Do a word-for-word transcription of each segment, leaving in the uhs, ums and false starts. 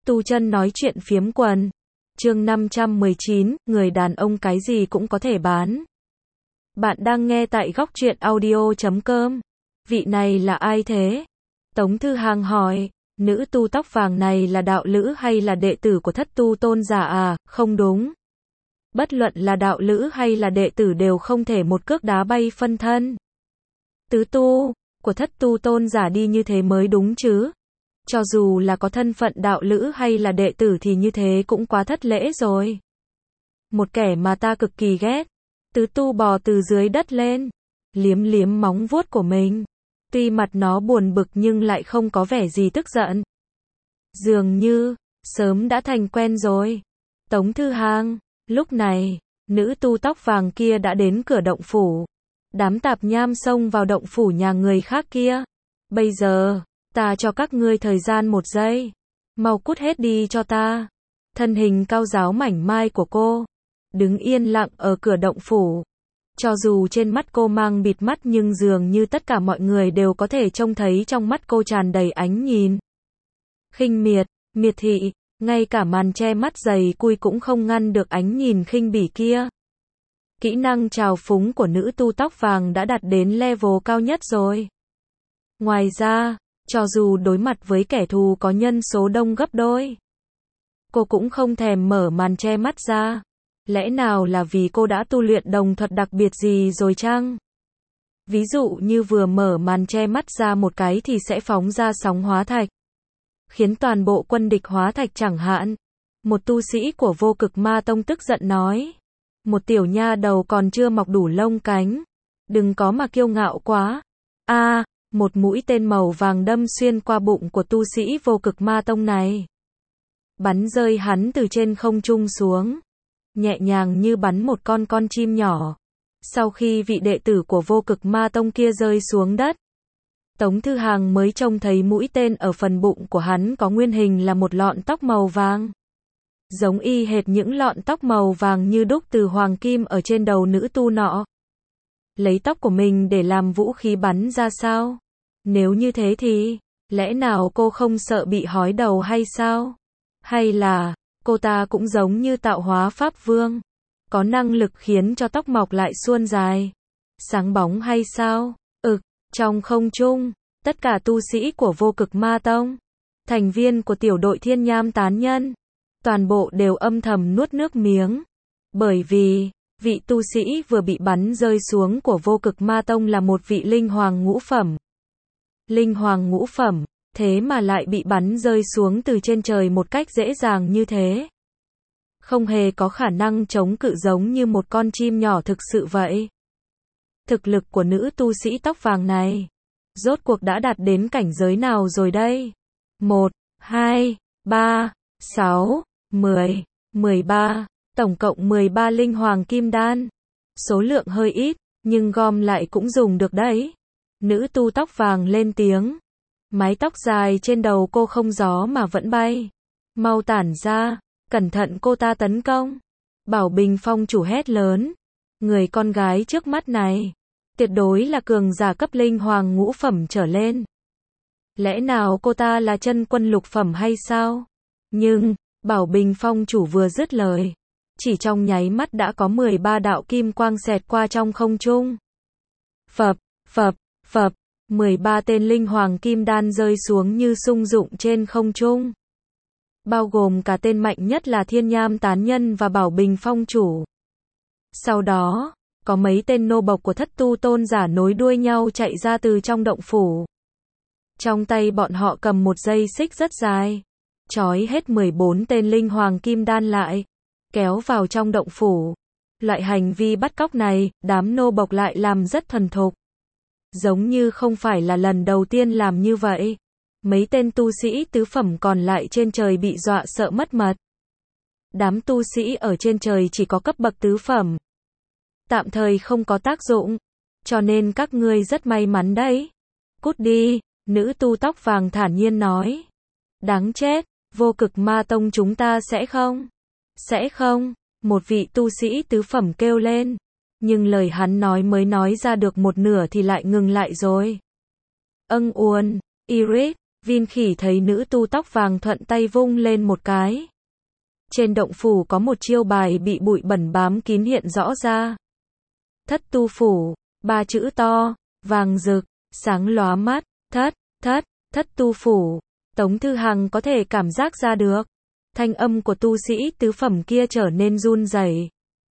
Tu chân nói chuyện phiếm quần. Chương năm trăm mười chín, người đàn ông cái gì cũng có thể bán. Bạn đang nghe tại góc truyện audio chấm com. Vị này là ai thế? Tống Thư Hàng hỏi. Nữ tu tóc vàng này là đạo lữ hay là đệ tử của Thất Tu Tôn giả à? Không đúng. Bất luận là đạo lữ hay là đệ tử đều không thể một cước đá bay phân thân. Tứ tu của Thất Tu Tôn giả đi như thế mới đúng chứ. Cho dù là có thân phận đạo lữ hay là đệ tử thì như thế cũng quá thất lễ rồi. Một kẻ mà ta cực kỳ ghét. Tứ tu bò từ dưới đất lên, liếm liếm móng vuốt của mình. Tuy mặt nó buồn bực nhưng lại không có vẻ gì tức giận. Dường như, sớm đã thành quen rồi. Tống Thư Hàng, lúc này, nữ tu tóc vàng kia đã đến cửa động phủ. Đám tạp nham xông vào động phủ nhà người khác kia. Bây giờ, ta cho các ngươi thời gian một giây. Mau cút hết đi cho ta. Thân hình cao ráo mảnh mai của cô đứng yên lặng ở cửa động phủ. Cho dù trên mắt cô mang bịt mắt nhưng dường như tất cả mọi người đều có thể trông thấy trong mắt cô tràn đầy ánh nhìn khinh miệt, miệt thị, ngay cả màn che mắt dày cui cũng không ngăn được ánh nhìn khinh bỉ kia. Kỹ năng trào phúng của nữ tu tóc vàng đã đạt đến level cao nhất rồi. Ngoài ra, cho dù đối mặt với kẻ thù có nhân số đông gấp đôi, cô cũng không thèm mở màn che mắt ra. Lẽ nào là vì cô đã tu luyện đồng thuật đặc biệt gì rồi chăng? Ví dụ như vừa mở màn che mắt ra một cái thì sẽ phóng ra sóng hóa thạch, khiến toàn bộ quân địch hóa thạch chẳng hạn. Một tu sĩ của Vô Cực Ma Tông tức giận nói. Một tiểu nha đầu còn chưa mọc đủ lông cánh. Đừng có mà kiêu ngạo quá. A, à, một mũi tên màu vàng đâm xuyên qua bụng của tu sĩ Vô Cực Ma Tông này. Bắn rơi hắn từ trên không trung xuống. Nhẹ nhàng như bắn một con con chim nhỏ. Sau khi vị đệ tử của Vô Cực Ma Tông kia rơi xuống đất, Tống Thư Hàng mới trông thấy mũi tên ở phần bụng của hắn có nguyên hình là một lọn tóc màu vàng. Giống y hệt những lọn tóc màu vàng như đúc từ hoàng kim ở trên đầu nữ tu nọ. Lấy tóc của mình để làm vũ khí bắn ra sao? Nếu như thế thì, lẽ nào cô không sợ bị hói đầu hay sao? Hay là, cô ta cũng giống như tạo hóa pháp vương, có năng lực khiến cho tóc mọc lại suôn dài, sáng bóng hay sao? Ực, trong không trung, tất cả tu sĩ của Vô Cực Ma Tông, thành viên của tiểu đội Thiên Nham Tán Nhân, toàn bộ đều âm thầm nuốt nước miếng. Bởi vì, vị tu sĩ vừa bị bắn rơi xuống của Vô Cực Ma Tông là một vị linh hoàng ngũ phẩm. Linh hoàng ngũ phẩm, thế mà lại bị bắn rơi xuống từ trên trời một cách dễ dàng như thế. Không hề có khả năng chống cự giống như một con chim nhỏ thực sự vậy. Thực lực của nữ tu sĩ tóc vàng này, rốt cuộc đã đạt đến cảnh giới nào rồi đây? một, hai, ba, sáu, mười, mười ba, tổng cộng mười ba linh hoàng kim đan. Số lượng hơi ít, nhưng gom lại cũng dùng được đấy. Nữ tu tóc vàng lên tiếng. Mái tóc dài trên đầu cô không gió mà vẫn bay. Mau tản ra, cẩn thận cô ta tấn công. Bảo Bình Phong chủ hét lớn. Người con gái trước mắt này, tuyệt đối là cường giả cấp linh hoàng ngũ phẩm trở lên. Lẽ nào cô ta là chân quân lục phẩm hay sao? Nhưng, Bảo Bình Phong chủ vừa dứt lời, chỉ trong nháy mắt đã có mười ba đạo kim quang xẹt qua trong không trung. Phập, phập, phập, mười ba tên linh hoàng kim đan rơi xuống như sung dụng trên không trung. Bao gồm cả tên mạnh nhất là Thiên Nham Tán Nhân và Bảo Bình Phong chủ. Sau đó, có mấy tên nô bộc của Thất Tu Tôn giả nối đuôi nhau chạy ra từ trong động phủ. Trong tay bọn họ cầm một dây xích rất dài, trói hết mười bốn tên linh hoàng kim đan lại, kéo vào trong động phủ. Loại hành vi bắt cóc này, đám nô bộc lại làm rất thuần thục. Giống như không phải là lần đầu tiên làm như vậy. Mấy tên tu sĩ tứ phẩm còn lại trên trời bị dọa sợ mất mật. Đám tu sĩ ở trên trời chỉ có cấp bậc tứ phẩm, tạm thời không có tác dụng, cho nên các ngươi rất may mắn đấy. Cút đi, nữ tu tóc vàng thản nhiên nói. Đáng chết, Vô Cực Ma Tông chúng ta sẽ không? Sẽ không, một vị tu sĩ tứ phẩm kêu lên. Nhưng lời hắn nói mới nói ra được một nửa thì lại ngừng lại rồi. Âng uồn, Iris, Vin Khỉ thấy nữ tu tóc vàng thuận tay vung lên một cái. Trên động phủ có một chiêu bài bị bụi bẩn bám kín hiện rõ ra. Thất tu phủ, ba chữ to, vàng rực, sáng lóa mắt, thất, thất, thất tu phủ. Tống Thư Hằng có thể cảm giác ra được. Thanh âm của tu sĩ tứ phẩm kia trở nên run rẩy.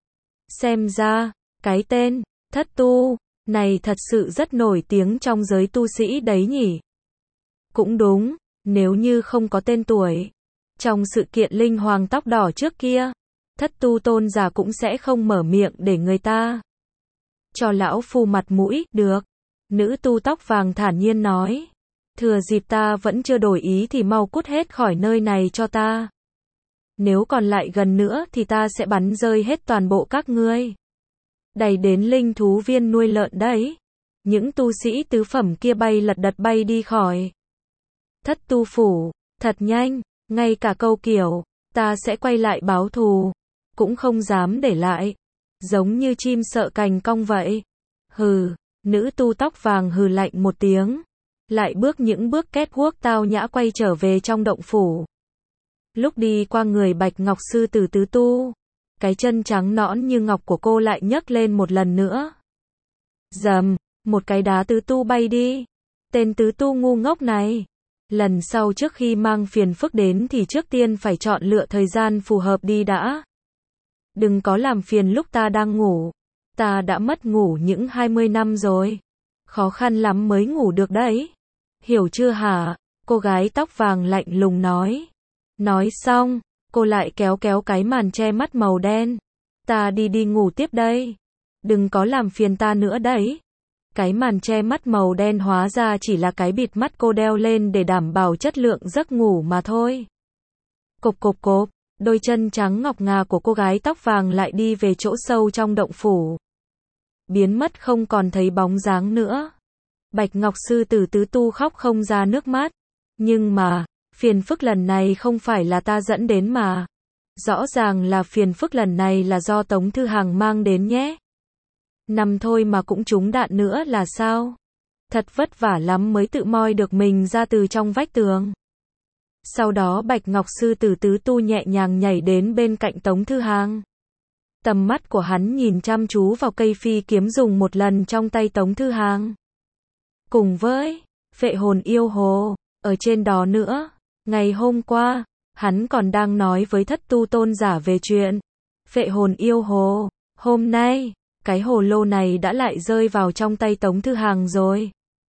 Xem ra, cái tên, thất tu, này thật sự rất nổi tiếng trong giới tu sĩ đấy nhỉ. Cũng đúng, nếu như không có tên tuổi. Trong sự kiện linh hoàng tóc đỏ trước kia, thất tu tôn giả cũng sẽ không mở miệng để người ta cho lão phu mặt mũi, được. Nữ tu tóc vàng thản nhiên nói. Thừa dịp ta vẫn chưa đổi ý thì mau cút hết khỏi nơi này cho ta. Nếu còn lại gần nữa thì ta sẽ bắn rơi hết toàn bộ các ngươi. Đầy đến linh thú viên nuôi lợn đấy. Những tu sĩ tứ phẩm kia bay lật đật bay đi khỏi thất tu phủ, thật nhanh, ngay cả câu kiểu, ta sẽ quay lại báo thù, cũng không dám để lại. Giống như chim sợ cành cong vậy. Hừ, nữ tu tóc vàng hừ lạnh một tiếng. Lại bước những bước két guốc tao nhã quay trở về trong động phủ. Lúc đi qua người Bạch Ngọc sư tử tứ tu, cái chân trắng nõn như ngọc của cô lại nhấc lên một lần nữa. Dầm, một cái đá tứ tu bay đi. Tên tứ tu ngu ngốc này. Lần sau trước khi mang phiền phức đến thì trước tiên phải chọn lựa thời gian phù hợp đi đã. Đừng có làm phiền lúc ta đang ngủ. Ta đã mất ngủ những hai mươi năm rồi. Khó khăn lắm mới ngủ được đấy. Hiểu chưa hả? Cô gái tóc vàng lạnh lùng nói. Nói xong, cô lại kéo kéo cái màn che mắt màu đen. Ta đi đi ngủ tiếp đây. Đừng có làm phiền ta nữa đấy. Cái màn che mắt màu đen hóa ra chỉ là cái bịt mắt cô đeo lên để đảm bảo chất lượng giấc ngủ mà thôi. Cộp cộp cộp, đôi chân trắng ngọc ngà của cô gái tóc vàng lại đi về chỗ sâu trong động phủ. Biến mất không còn thấy bóng dáng nữa. Bạch Ngọc sư tử tứ tu khóc không ra nước mắt. Nhưng mà, phiền phức lần này không phải là ta dẫn đến mà. Rõ ràng là phiền phức lần này là do Tống Thư Hằng mang đến nhé. Nằm thôi mà cũng trúng đạn nữa là sao? Thật vất vả lắm mới tự moi được mình ra từ trong vách tường. Sau đó Bạch Ngọc sư tử tứ tu nhẹ nhàng nhảy đến bên cạnh Tống Thư Hằng. Tầm mắt của hắn nhìn chăm chú vào cây phi kiếm dùng một lần trong tay Tống Thư Hằng. Cùng với phệ hồn yêu hồ, ở trên đó nữa. Ngày hôm qua, hắn còn đang nói với thất tu tôn giả về chuyện phệ hồn yêu hồ. Hôm nay, cái hồ lô này đã lại rơi vào trong tay Tống Thư Hằng rồi.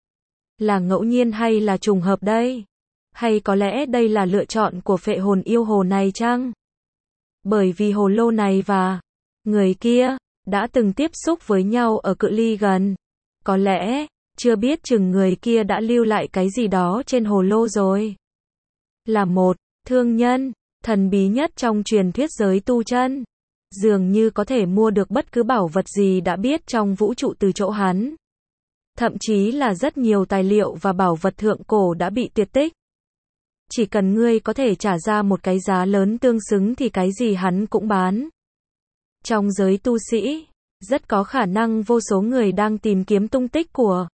Là ngẫu nhiên hay là trùng hợp đây? Hay có lẽ đây là lựa chọn của phệ hồn yêu hồ này chăng? Bởi vì hồ lô này và người kia đã từng tiếp xúc với nhau ở cự ly gần. Có lẽ, chưa biết chừng người kia đã lưu lại cái gì đó trên hồ lô rồi. Là một thương nhân, thần bí nhất trong truyền thuyết giới tu chân. Dường như có thể mua được bất cứ bảo vật gì đã biết trong vũ trụ từ chỗ hắn. Thậm chí là rất nhiều tài liệu và bảo vật thượng cổ đã bị tuyệt tích. Chỉ cần ngươi có thể trả ra một cái giá lớn tương xứng thì cái gì hắn cũng bán. Trong giới tu sĩ, rất có khả năng vô số người đang tìm kiếm tung tích của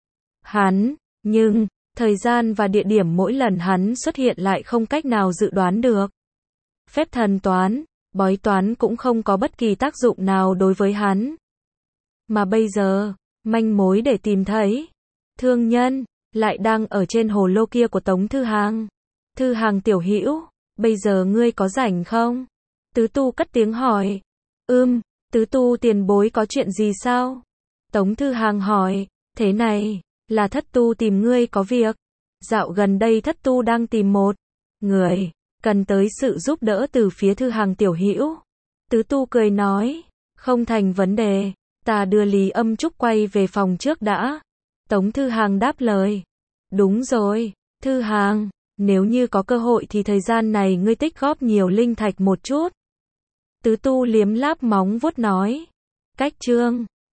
hắn, nhưng thời gian và địa điểm mỗi lần hắn xuất hiện lại không cách nào dự đoán được. Phép thần toán, bói toán cũng không có bất kỳ tác dụng nào đối với hắn. Mà bây giờ, manh mối để tìm thấy thương nhân lại đang ở trên hồ lô kia của Tống Thư Hằng. Thư Hằng tiểu hữu, bây giờ ngươi có rảnh không? Tứ tu cất tiếng hỏi. Ừm, tứ tu tiền bối có chuyện gì sao? Tống Thư Hằng hỏi. Thế này, là thất tu tìm ngươi có việc. Dạo gần đây thất tu đang tìm một người, cần tới sự giúp đỡ từ phía Thư Hằng tiểu hữu. Tứ tu cười nói. Không thành vấn đề, ta đưa Lý Âm Trúc quay về phòng trước đã. Tống Thư Hằng đáp lời. Đúng rồi, Thư Hằng, nếu như có cơ hội thì thời gian này ngươi tích góp nhiều linh thạch một chút. Tứ tu liếm láp móng vuốt nói. Cách chương